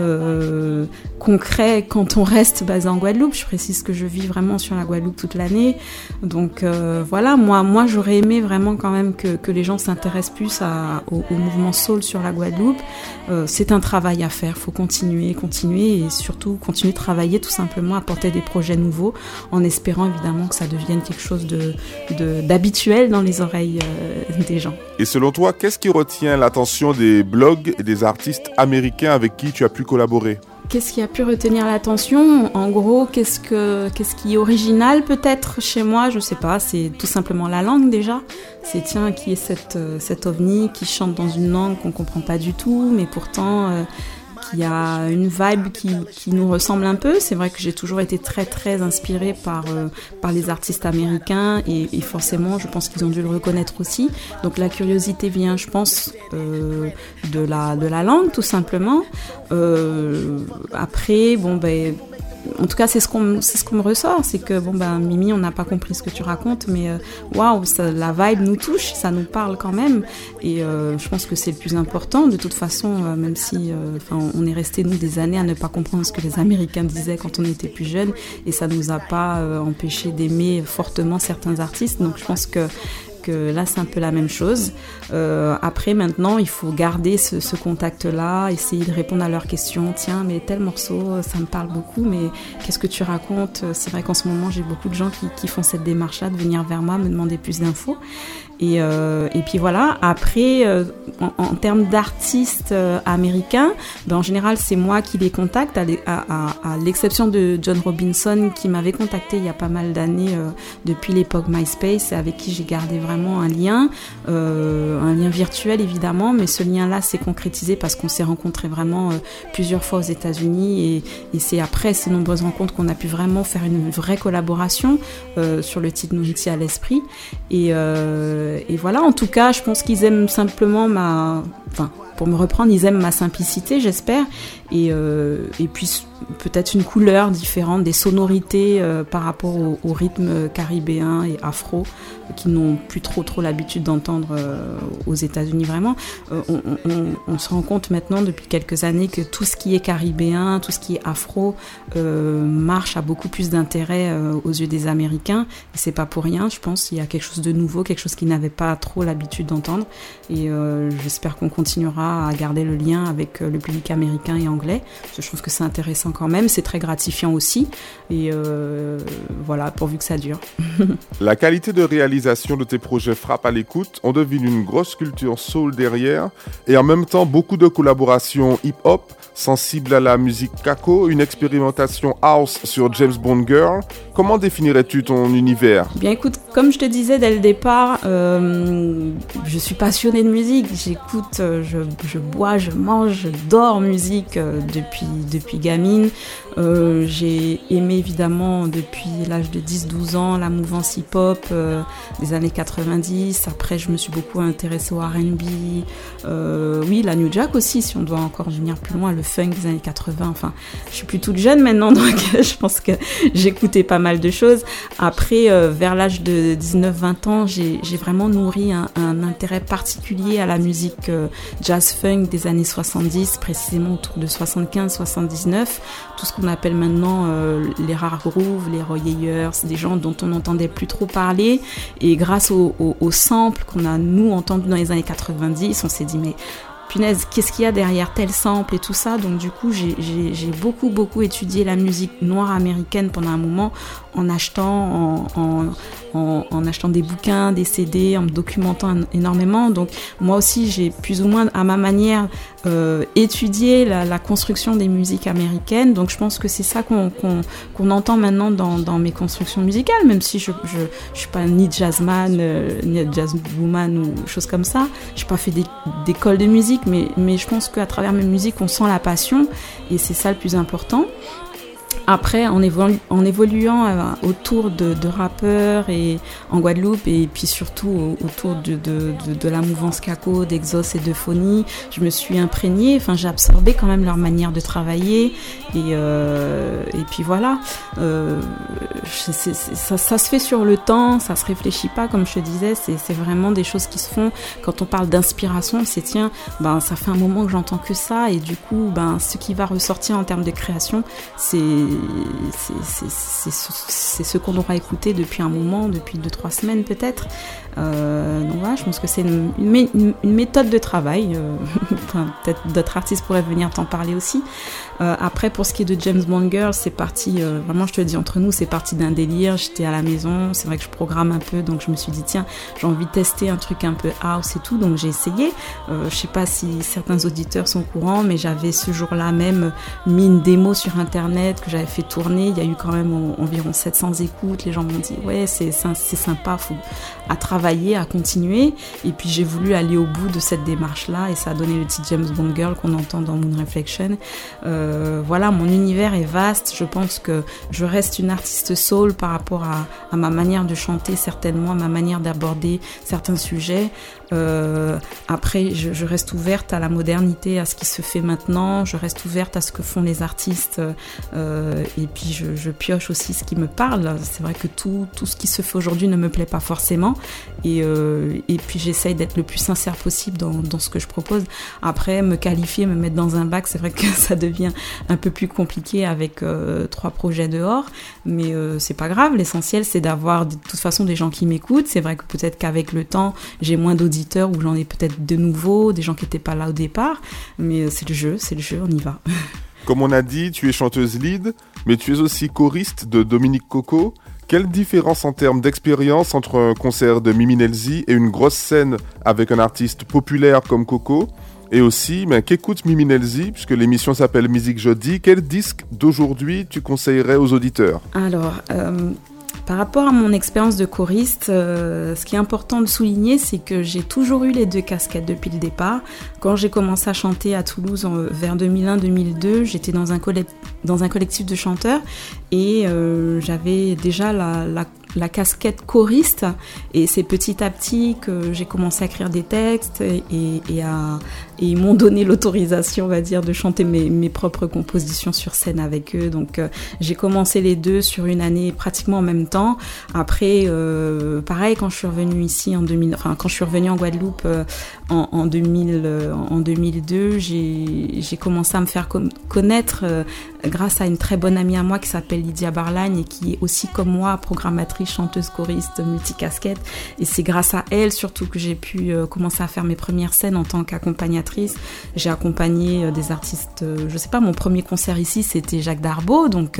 concret quand on reste basé en Guadeloupe. Je précise que je vis vraiment sur la Guadeloupe toute l'année. Donc voilà, moi j'aurais aimé vraiment quand même que les gens s'intéressent plus au mouvement soul sur la Guadeloupe. C'est un travail à faire. Faut continuer et surtout continuer de travailler, tout simplement, à porter des projets nouveaux, en espérant évidemment que ça devienne quelque chose d'habituel dans les oreilles des gens. Et selon toi, qu'est-ce qui retient l'attention des blogs et des artistes américains avec qui tu as pu collaborer ? Qu'est-ce qui a pu retenir l'attention ? En gros, qu'est-ce qui est original peut-être chez moi ? Je sais pas, c'est tout simplement la langue déjà. C'est qui est cet ovni qui chante dans une langue qu'on comprend pas du tout, mais pourtant qui a une vibe qui nous ressemble un peu. C'est vrai que j'ai toujours été très très inspirée par les artistes américains et forcément je pense qu'ils ont dû le reconnaître aussi. Donc la curiosité vient, je pense, de la langue tout simplement. Après, en tout cas, c'est ce qu'on me ressort, c'est que Mimi, on n'a pas compris ce que tu racontes, mais waouh, la vibe nous touche, ça nous parle quand même, et je pense que c'est le plus important. De toute façon, même si on est resté nous des années à ne pas comprendre ce que les Américains disaient quand on était plus jeunes, et ça nous a pas empêché d'aimer fortement certains artistes. Donc je pense que là c'est un peu la même chose. Après maintenant il faut garder ce contact-là, essayer de répondre à leurs questions. Tiens, mais tel morceau ça me parle beaucoup, mais qu'est-ce que tu racontes ? C'est vrai qu'en ce moment j'ai beaucoup de gens qui font cette démarche-là, de venir vers moi, me demander plus d'infos. Et puis voilà. Après, en termes d'artistes américains, en général c'est moi qui les contacte, à l'exception de John Robinson qui m'avait contacté il y a pas mal d'années, depuis l'époque MySpace, avec qui j'ai gardé vraiment un lien virtuel évidemment, mais ce lien-là s'est concrétisé parce qu'on s'est rencontrés vraiment plusieurs fois aux États-Unis, et c'est après ces nombreuses rencontres qu'on a pu vraiment faire une vraie collaboration sur le titre Nourriture à l'esprit. Et voilà, en tout cas, je pense qu'ils aiment simplement pour me reprendre, ils aiment ma simplicité, j'espère, et puis peut-être une couleur différente, des sonorités par rapport au rythme caribéen et afro qu'ils n'ont plus trop l'habitude d'entendre aux États-Unis. Vraiment, on se rend compte maintenant depuis quelques années que tout ce qui est caribéen, tout ce qui est afro marche, a beaucoup plus d'intérêt aux yeux des Américains, et c'est pas pour rien. Je pense qu'il y a quelque chose de nouveau, quelque chose qu'ils n'avaient pas trop l'habitude d'entendre, et j'espère qu'on continuera continuera à garder le lien avec le public américain et anglais. Parce que je trouve que c'est intéressant quand même, c'est très gratifiant aussi. Et voilà, pourvu que ça dure. La qualité de réalisation de tes projets frappe à l'écoute. On devine une grosse culture soul derrière et en même temps beaucoup de collaborations hip-hop sensibles à la musique kako, une expérimentation house sur James Bond Girl. Comment définirais-tu ton univers ? Bien écoute, comme je te disais dès le départ, je suis passionnée de musique. J'écoute, je bois, je mange, je dors musique depuis gamine. J'ai aimé évidemment depuis l'âge de 10-12 ans la mouvance hip-hop des années 90. Après, je me suis beaucoup intéressée au R&B. Oui, la New Jack aussi, si on doit encore venir plus loin, le funk des années 80. Enfin, je suis plus toute jeune maintenant, donc je pense que j'écoutais pas mal de choses. Après, vers l'âge de 19-20 ans, j'ai vraiment nourri un intérêt particulier à la musique jazz-funk des années 70, précisément autour de 75-79. Tout ce qu'on appelle maintenant les rare grooves, les Roy Ayers, des gens dont on n'entendait plus trop parler. Et grâce aux samples qu'on a, nous, entendus dans les années 90, on s'est dit, mais punaise, qu'est-ce qu'il y a derrière tel sample et tout ça. Donc du coup, j'ai beaucoup étudié la musique noire américaine pendant un moment, en achetant des bouquins, des CD, en me documentant énormément. Donc moi aussi, j'ai plus ou moins à ma manière étudié la construction des musiques américaines. Donc je pense que c'est ça qu'on entend maintenant dans mes constructions musicales, même si je suis pas ni jazzman, ni jazzwoman ou choses comme ça. J'ai pas fait d'école de musique, mais je pense qu'à travers mes musiques, on sent la passion et c'est ça le plus important. Après, en évoluant autour de rappeurs et en Guadeloupe et puis surtout autour de la mouvance kako, d'Exos et de Phonie, je me suis imprégnée, j'ai absorbé quand même leur manière de travailler et puis voilà. Ça se fait sur le temps, ça se réfléchit pas, comme je te disais, c'est vraiment des choses qui se font. Quand on parle d'inspiration, c'est tiens, ça fait un moment que j'entends que ça et du coup, ce qui va ressortir en termes de création, c'est ce qu'on aura écouté depuis un moment, depuis 2-3 semaines peut-être. Donc voilà, je pense que c'est une méthode de travail. Peut-être d'autres artistes pourraient venir t'en parler aussi. Après, pour ce qui est de James Bond Girl, c'est parti, vraiment je te le dis entre nous, c'est parti d'un délire. J'étais à la maison, c'est vrai que je programme un peu, donc je me suis dit tiens, j'ai envie de tester un truc un peu house et tout, donc j'ai essayé. Je sais pas si certains auditeurs sont au courant, mais j'avais ce jour-là même mis une démo sur internet que j'avais fait tourner. Il y a eu quand même environ 700 écoutes. Les gens m'ont dit ouais, c'est sympa, faut à travailler, à continuer. Et puis j'ai voulu aller au bout de cette démarche-là et ça a donné le titre James Bond Girl qu'on entend dans Moon Reflection. Voilà, mon univers est vaste. Je pense que je reste une artiste soul par rapport à ma manière de chanter, certainement, à ma manière d'aborder certains sujets. Après, je reste ouverte à la modernité, à ce qui se fait maintenant. Je reste ouverte à ce que font les artistes. Et puis, je pioche aussi ce qui me parle. C'est vrai que tout ce qui se fait aujourd'hui ne me plaît pas forcément. Et puis, j'essaye d'être le plus sincère possible dans ce que je propose. Après, me qualifier, me mettre dans un bac, c'est vrai que ça devient un peu plus compliqué avec 3 projets dehors. Mais c'est pas grave. L'essentiel, c'est d'avoir de toute façon des gens qui m'écoutent. C'est vrai que peut-être qu'avec le temps, j'ai moins d'auditeurs ou j'en ai peut-être de nouveaux, des gens qui n'étaient pas là au départ. Mais c'est le jeu, on y va. Comme on a dit, tu es chanteuse lead, mais tu es aussi choriste de Dominique Coco. Quelle différence en termes d'expérience entre un concert de Mimi Nelzi et une grosse scène avec un artiste populaire comme Coco ? Et aussi, qu'écoute Mimi Nelzi, puisque l'émission s'appelle Musique Jeudi, quel disque d'aujourd'hui tu conseillerais aux auditeurs ? Alors, par rapport à mon expérience de choriste, ce qui est important de souligner, c'est que j'ai toujours eu les 2 casquettes depuis le départ. Quand j'ai commencé à chanter à Toulouse vers 2001-2002, j'étais dans un collectif de chanteurs et j'avais déjà la casquette choriste et c'est petit à petit que j'ai commencé à écrire des textes et ils m'ont donné l'autorisation, on va dire, de chanter mes propres compositions sur scène avec eux. Donc j'ai commencé les 2 sur une année pratiquement en même temps. Après, pareil, quand je suis revenue ici quand je suis revenue en Guadeloupe en 2002, j'ai commencé à me faire connaître grâce à une très bonne amie à moi qui s'appelle Lydia Barlagne et qui est aussi comme moi programmatrice, chanteuse, choriste, multicasquette. Et c'est grâce à elle surtout que j'ai pu commencer à faire mes premières scènes en tant qu'accompagnatrice. J'ai accompagné des artistes, je sais pas, mon premier concert ici c'était Jacques Darbo, donc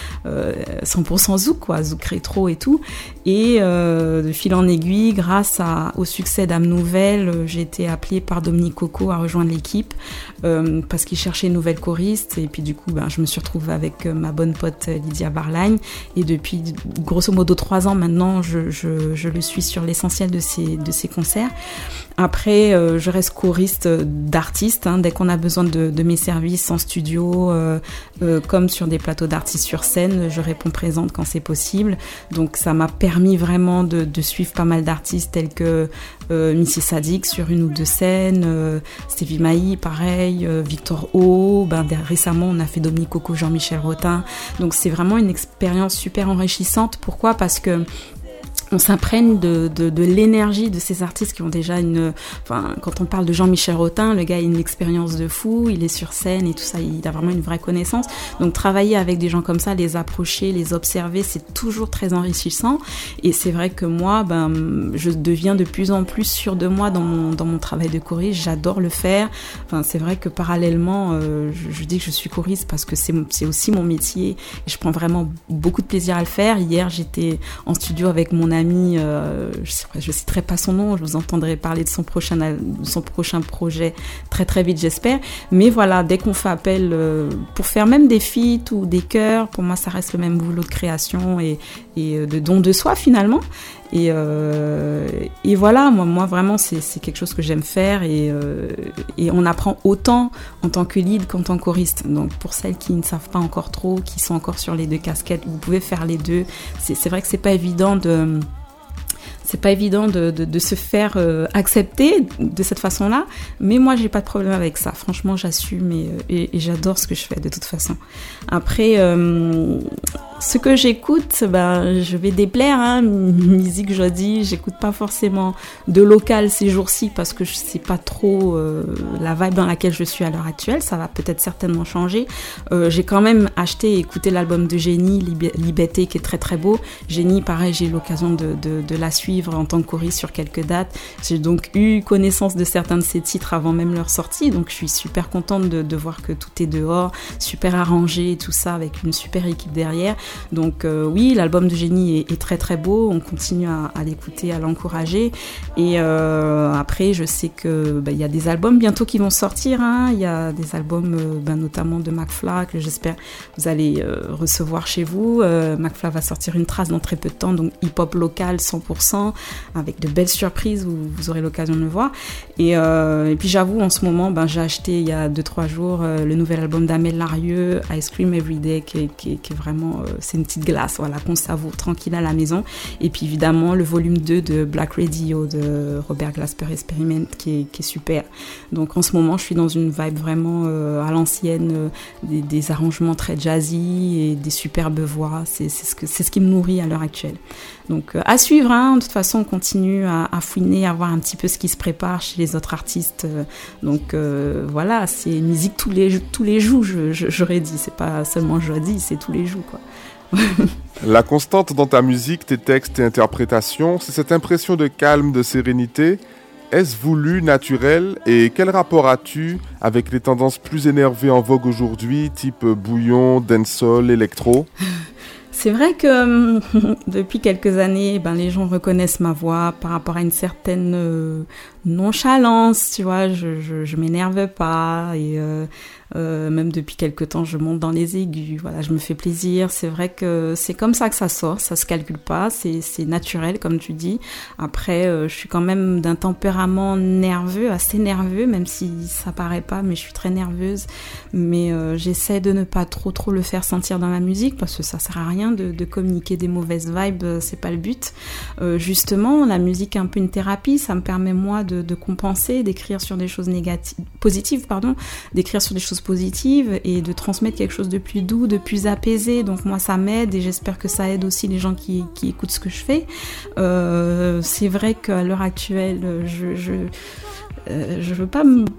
100% zouk quoi, zouk rétro et tout. Et de fil en aiguille, grâce au succès d'Âme Nouvelle, j'ai été appelée par Dominique Coco à rejoindre l'équipe parce qu'il cherchait une nouvelle choriste. Et puis du coup, je me suis retrouvée avec ma bonne pote Lydia Barlagne. Et depuis grosso modo 3 ans maintenant, je le suis sur l'essentiel de ses concerts. Après, je reste choriste d'artistes, dès qu'on a besoin de mes services en studio, comme sur des plateaux d'artistes sur scène, je réponds présente quand c'est possible. Donc ça m'a permis vraiment de suivre pas mal d'artistes tels que Missy Sadik sur une ou 2 scènes, Stevie Maï pareil, Victor O, récemment on a fait Dominique Coco, Jean-Michel Rotin. Donc c'est vraiment une expérience super enrichissante. Pourquoi ? Parce que on s'imprègne de l'énergie de ces artistes qui ont déjà quand on parle de Jean-Michel Rotin, le gars a une expérience de fou, il est sur scène et tout ça, il a vraiment une vraie connaissance. Donc travailler avec des gens comme ça, les approcher, les observer, c'est toujours très enrichissant. Et c'est vrai que moi, je deviens de plus en plus sûre de moi dans mon travail de choriste. J'adore le faire. C'est vrai que parallèlement, je dis que je suis choriste parce que c'est aussi mon métier et je prends vraiment beaucoup de plaisir à le faire. Hier, j'étais en studio avec mon ami, je citerai pas son nom, je vous entendrai parler de son prochain projet très très vite j'espère, mais voilà, dès qu'on fait appel pour faire même des feats ou des chœurs, pour moi ça reste le même boulot de création et de don de soi finalement. Et voilà, moi vraiment c'est quelque chose que j'aime faire et on apprend autant en tant que lead qu'en tant que choriste. Donc pour celles qui ne savent pas encore trop, qui sont encore sur les 2 casquettes, vous pouvez faire les 2. C'est vrai que c'est pas évident de se faire accepter de cette façon-là, mais moi j'ai pas de problème avec ça. Franchement, j'assume et j'adore ce que je fais de toute façon. Après, ce que j'écoute, je vais déplaire, musique jeudi, j'écoute pas forcément de local ces jours-ci parce que je sais pas trop la vibe dans laquelle je suis à l'heure actuelle. Ça va peut-être certainement changer. J'ai quand même acheté et écouté l'album de Génie, Libété, qui est très très beau. Génie, pareil, j'ai eu l'occasion de la suivre en tant que choriste sur quelques dates. J'ai donc eu connaissance de certains de ses titres avant même leur sortie, donc je suis super contente de voir que tout est dehors, super arrangé et tout ça, avec une super équipe derrière. Donc oui, l'album de Génie est très très beau, on continue à l'écouter, à l'encourager. Et après, je sais que y a des albums bientôt qui vont sortir, il y a des albums notamment de McFly que j'espère vous allez recevoir chez vous. McFly va sortir une trace dans très peu de temps, donc hip-hop local 100%, avec de belles surprises où vous aurez l'occasion de le voir. Et puis j'avoue, en ce moment, j'ai acheté il y a 2-3 jours le nouvel album d'Amel Larrieux, Ice Cream Everyday, qui est vraiment, c'est une petite glace, voilà, qu'on savoure tranquille à la maison. Et puis évidemment, le volume 2 de Black Radio de Robert Glasper Experiment, qui est super. Donc en ce moment, je suis dans une vibe vraiment à l'ancienne, des arrangements très jazzy et des superbes voix. C'est ce qui me nourrit à l'heure actuelle. Donc à suivre, de toute façon on continue à fouiner, à voir un petit peu ce qui se prépare chez les autres artistes. Donc voilà, c'est musique tous les jours, j'aurais dit, c'est pas seulement jeudi, c'est tous les jours quoi. La constante dans ta musique, tes textes et interprétations, c'est cette impression de calme, de sérénité. Est-ce voulu, naturel, et quel rapport as-tu avec les tendances plus énervées en vogue aujourd'hui, type bouillon, dancehall, électro ? C'est vrai que depuis quelques années, les gens reconnaissent ma voix par rapport à une certaine nonchalance, tu vois, je m'énerve pas et même depuis quelques temps, je monte dans les aigus, voilà, je me fais plaisir. C'est vrai que c'est comme ça que ça sort, ça se calcule pas, c'est naturel comme tu dis. Après, je suis quand même d'un tempérament nerveux, assez nerveux, même si ça paraît pas, mais je suis très nerveuse. Mais j'essaie de ne pas trop le faire sentir dans la musique parce que ça sert à rien de communiquer des mauvaises vibes, c'est pas le but. Justement, la musique est un peu une thérapie, ça me permet moi de compenser, d'écrire sur des choses positives, d'écrire sur des choses positives et de transmettre quelque chose de plus doux, de plus apaisé. Donc moi ça m'aide et j'espère que ça aide aussi les gens qui écoutent ce que je fais. C'est vrai qu'à l'heure actuelle, je veux pas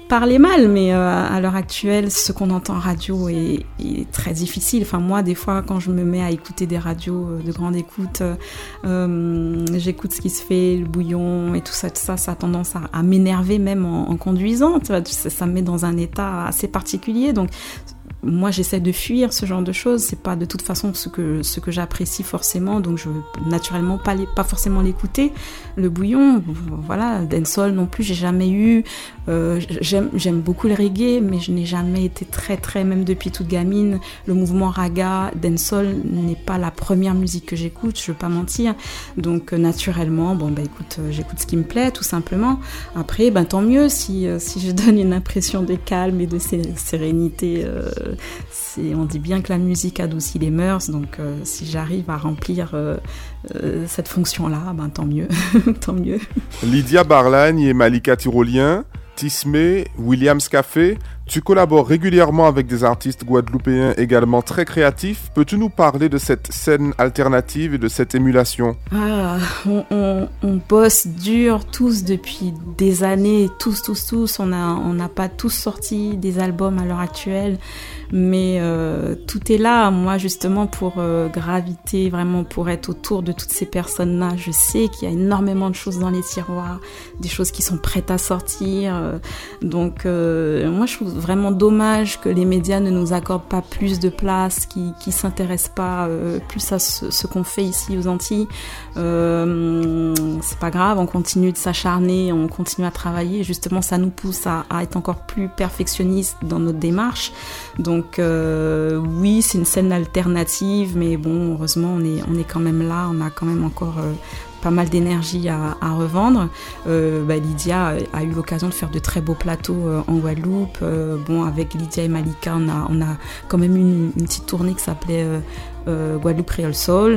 parler mal, mais à l'heure actuelle, ce qu'on entend en radio est très difficile. Enfin, moi, des fois, quand je me mets à écouter des radios de grande écoute, j'écoute ce qui se fait, le bouillon et tout ça a tendance à m'énerver même en conduisant. Ça me met dans un état assez particulier. Donc, moi, j'essaie de fuir ce genre de choses. C'est pas de toute façon ce que j'apprécie forcément, donc je veux naturellement pas forcément l'écouter. Le bouillon, voilà, dancehall non plus, j'ai jamais eu. J'aime beaucoup le reggae, mais je n'ai jamais été très, même depuis toute gamine. Le mouvement raga, dancehall n'est pas la première musique que j'écoute, je veux pas mentir. Donc naturellement, écoute, j'écoute ce qui me plaît, tout simplement. Après, tant mieux si je donne une impression de calme et de sérénité. On dit bien que la musique adoucit les mœurs, donc si j'arrive à remplir cette fonction-là, tant mieux, tant mieux. Lydia Barlagne et Malika Tyrolien, Tismé, Williams Café, tu collabores régulièrement avec des artistes guadeloupéens également très créatifs. Peux-tu nous parler de cette scène alternative et de cette émulation ? On bosse dur tous depuis des années, tous. On n'a pas tous sorti des albums à l'heure actuelle, mais tout est là. Moi, justement, pour graviter, vraiment pour être autour de toutes ces personnes-là, je sais qu'il y a énormément de choses dans les tiroirs, des choses qui sont prêtes à sortir. Donc, moi, je trouve vraiment dommage que les médias ne nous accordent pas plus de place, qui s'intéressent pas plus à ce qu'on fait ici aux Antilles. C'est pas grave, on continue de s'acharner, on continue à travailler. Justement, ça nous pousse à être encore plus perfectionnistes dans notre démarche. Donc oui, c'est une scène alternative, mais bon, heureusement, on est quand même là, on a quand même encore pas mal d'énergie à revendre. Lydia a eu l'occasion de faire de très beaux plateaux en Guadeloupe. Avec Lydia et Malika, on a quand même une petite tournée qui s'appelait Guadeloupe Creole Soul,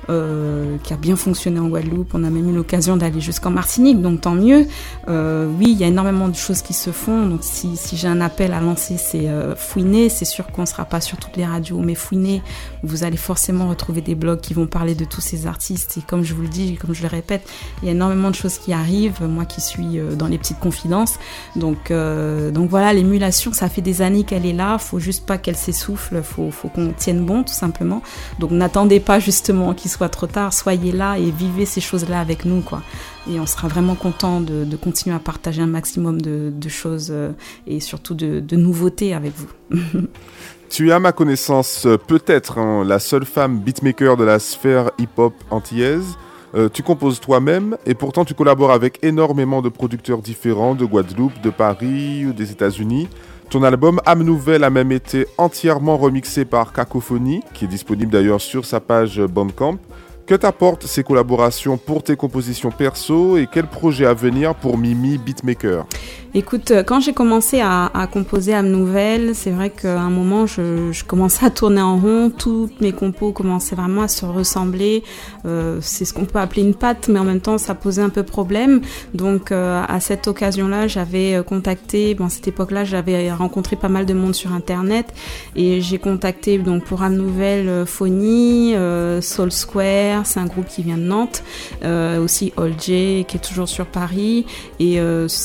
qui a bien fonctionné en Guadeloupe. On a même eu l'occasion d'aller jusqu'en Martinique, donc tant mieux. Oui, il y a énormément de choses qui se font, donc si j'ai un appel à lancer, c'est fouiner. C'est sûr qu'on ne sera pas sur toutes les radios, mais fouiner, vous allez forcément retrouver des blogs qui vont parler de tous ces artistes, et comme je vous le dis, comme je le répète, il y a énormément de choses qui arrivent, moi qui suis dans les petites confidences, donc voilà, l'émulation, ça fait des années qu'elle est là, faut juste pas qu'elle s'essouffle, faut qu'on tienne bon, tout simplement. Donc n'attendez pas justement qu'il soit trop tard, soyez là et vivez ces choses-là avec nous, quoi. Et on sera vraiment content de continuer à partager un maximum de choses et surtout de nouveautés avec vous. Tu es à ma connaissance peut-être la seule femme beatmaker de la sphère hip-hop antillaise. Tu composes toi-même et pourtant tu collabores avec énormément de producteurs différents de Guadeloupe, de Paris ou des États-Unis. Ton album Âme Nouvelle a même été entièrement remixé par Cacophonie, qui est disponible d'ailleurs sur sa page Bandcamp. Que t'apportent ces collaborations pour tes compositions perso et quel projet à venir pour Mimi Beatmaker ? Écoute, quand j'ai commencé à composer Âme Nouvelle, c'est vrai qu'à un moment, je commençais à tourner en rond. Toutes mes compos commençaient vraiment à se ressembler. C'est ce qu'on peut appeler une patte, mais en même temps, ça posait un peu problème. Donc, à cette occasion-là, j'avais contacté, à cette époque-là, j'avais rencontré pas mal de monde sur Internet et j'ai contacté donc pour Âme Nouvelle Phonie, Soul Square, c'est un groupe qui vient de Nantes, aussi All J qui est toujours sur Paris, et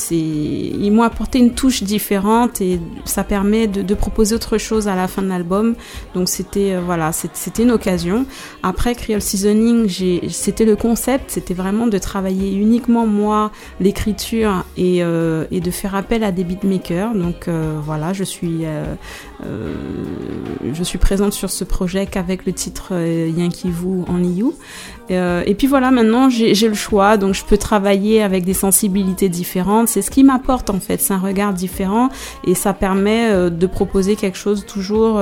ils m'ont apporté une touche différente et ça permet de proposer autre chose à la fin de l'album. Donc c'était une occasion. Après Creole Seasoning, c'était le concept, c'était vraiment de travailler uniquement moi l'écriture et de faire appel à des beatmakers. Donc je suis présente sur ce projet qu'avec le titre Yankee Vous en You. Et puis voilà, maintenant j'ai le choix, donc je peux travailler avec des sensibilités différentes. C'est ce qui m'apporte en fait, c'est un regard différent et ça permet de proposer quelque chose toujours.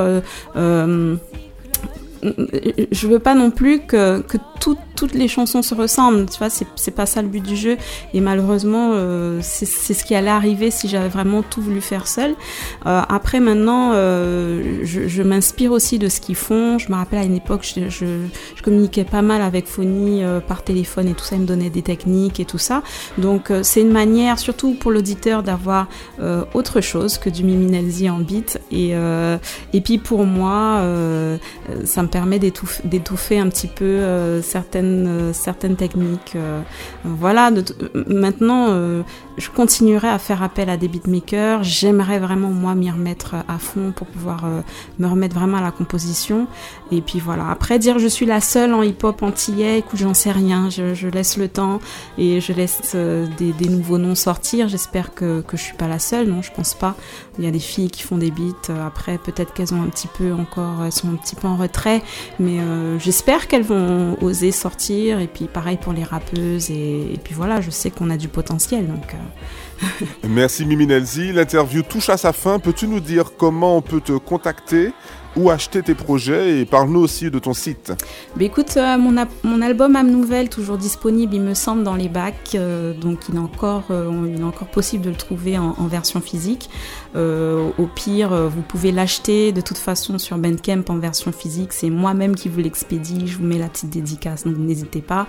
Je veux pas non plus que toutes les chansons se ressemblent, tu vois, c'est pas ça le but du jeu, et malheureusement c'est ce qui allait arriver si j'avais vraiment tout voulu faire seule. Après maintenant je m'inspire aussi de ce qu'ils font. Je me rappelle à une époque je communiquais pas mal avec Phonie par téléphone et tout ça, ils me donnaient des techniques et tout ça, donc c'est une manière surtout pour l'auditeur d'avoir autre chose que du Mimi Nelzi en beat, et puis pour moi ça me permet d'étouffer un petit peu certaines techniques. Voilà. Maintenant, je continuerai à faire appel à des beatmakers. J'aimerais vraiment moi m'y remettre à fond pour pouvoir me remettre vraiment à la composition. Et puis voilà. Après dire je suis la seule en hip-hop antillais, écoute, j'en sais rien. Je laisse le temps et je laisse des nouveaux noms sortir. J'espère que je suis pas la seule. Non, je pense pas. Il y a des filles qui font des beats. Après, peut-être qu'elles ont elles sont un petit peu en retrait, mais j'espère qu'elles vont oser sortir. Et puis pareil pour les rappeuses. Et puis voilà, je sais qu'on a du potentiel. Donc. Merci Mimi Nelzi. L'interview touche à sa fin. Peux-tu nous dire comment on peut te contacter ou acheter tes projets et parle-nous aussi de ton site. Bah écoute, mon album âme nouvelle, toujours disponible, il me semble, dans les bacs, donc il est encore possible de le trouver en version physique. Au pire, vous pouvez l'acheter de toute façon sur Bandcamp en version physique. C'est moi-même qui vous l'expédie. Je vous mets la petite dédicace, donc n'hésitez pas.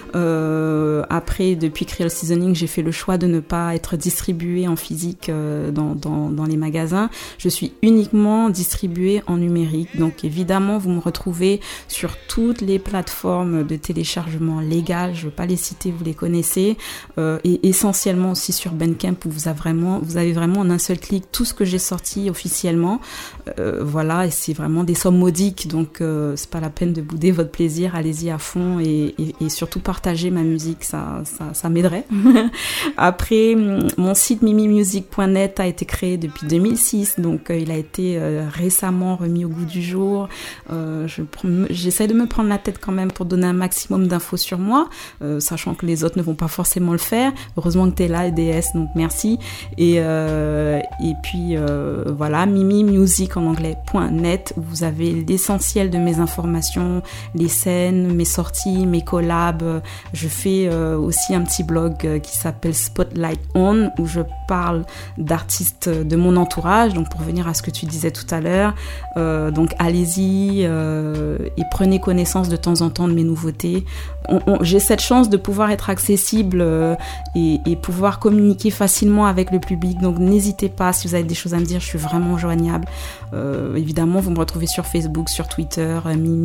Après, depuis Creole Seasoning, j'ai fait le choix de ne pas être distribuée en physique dans les magasins. Je suis uniquement distribuée en numérique. Donc évidemment, vous me retrouvez sur toutes les plateformes de téléchargement légales. Je ne veux pas les citer, vous les connaissez. Et essentiellement aussi sur Bandcamp où vous avez vraiment en un seul clic tout ce que j'ai sorti officiellement. Voilà, et c'est vraiment des sommes modiques. Donc c'est pas la peine de bouder votre plaisir. Allez-y à fond et surtout partagez ma musique. Ça m'aiderait. Après, mon site mimimusic.net a été créé depuis 2006. Donc il a été récemment remis au goût du jour. J'essaie de me prendre la tête quand même pour donner un maximum d'infos sur moi, sachant que les autres ne vont pas forcément le faire. Heureusement que tu es là, EDS, donc merci. Et puis voilà, mimimusic en anglais.net, où vous avez l'essentiel de mes informations, les scènes, mes sorties, mes collabs. Je fais aussi un petit blog qui s'appelle Spotlight On, où je parle d'artistes de mon entourage, donc pour revenir à ce que tu disais tout à l'heure. Donc allez-y et prenez connaissance de temps en temps de mes nouveautés. J'ai cette chance de pouvoir être accessible et pouvoir communiquer facilement avec le public, donc n'hésitez pas si vous avez des choses à me dire, je suis vraiment joignable. Évidemment, vous me retrouvez sur Facebook, sur Twitter,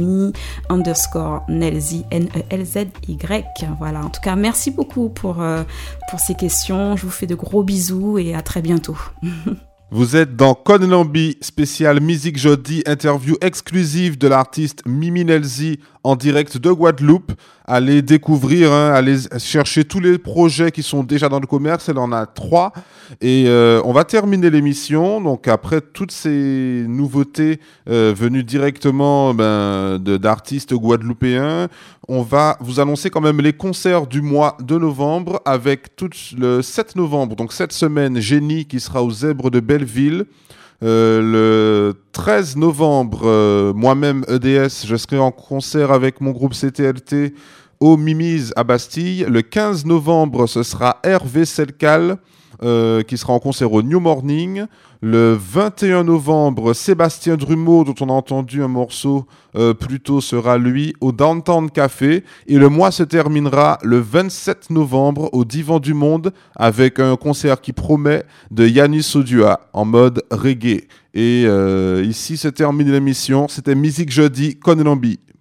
Mimi_Nelzy, Nelzy. Voilà, en tout cas, merci beaucoup pour ces questions. Je vous fais de gros bisous et à très bientôt. Vous êtes dans Konlambi, spécial Musique Jeudi, interview exclusive de l'artiste Mimi Nelzy en direct de Guadeloupe. Allez découvrir, allez chercher tous les projets qui sont déjà dans le commerce. Elle en a 3. Et on va terminer l'émission. Donc après toutes ces nouveautés venues directement d'artistes guadeloupéens, on va vous annoncer quand même les concerts du mois de novembre avec le 7 novembre, donc cette semaine, Génie qui sera aux Zèbres de Belleville. Le 13 novembre, moi-même EDS, je serai en concert avec mon groupe CTLT au Mimi's à Bastille. Le 15 novembre, ce sera Hervé Selcal qui sera en concert au New Morning. Le 21 novembre, Sébastien Drumeau, dont on a entendu un morceau plus tôt, sera lui au Downtown Café. Et le mois se terminera le 27 novembre au Divan du Monde avec un concert qui promet de Yanis Odua en mode reggae. Et ici se termine l'émission. C'était Musique Jeudi, Konlambi.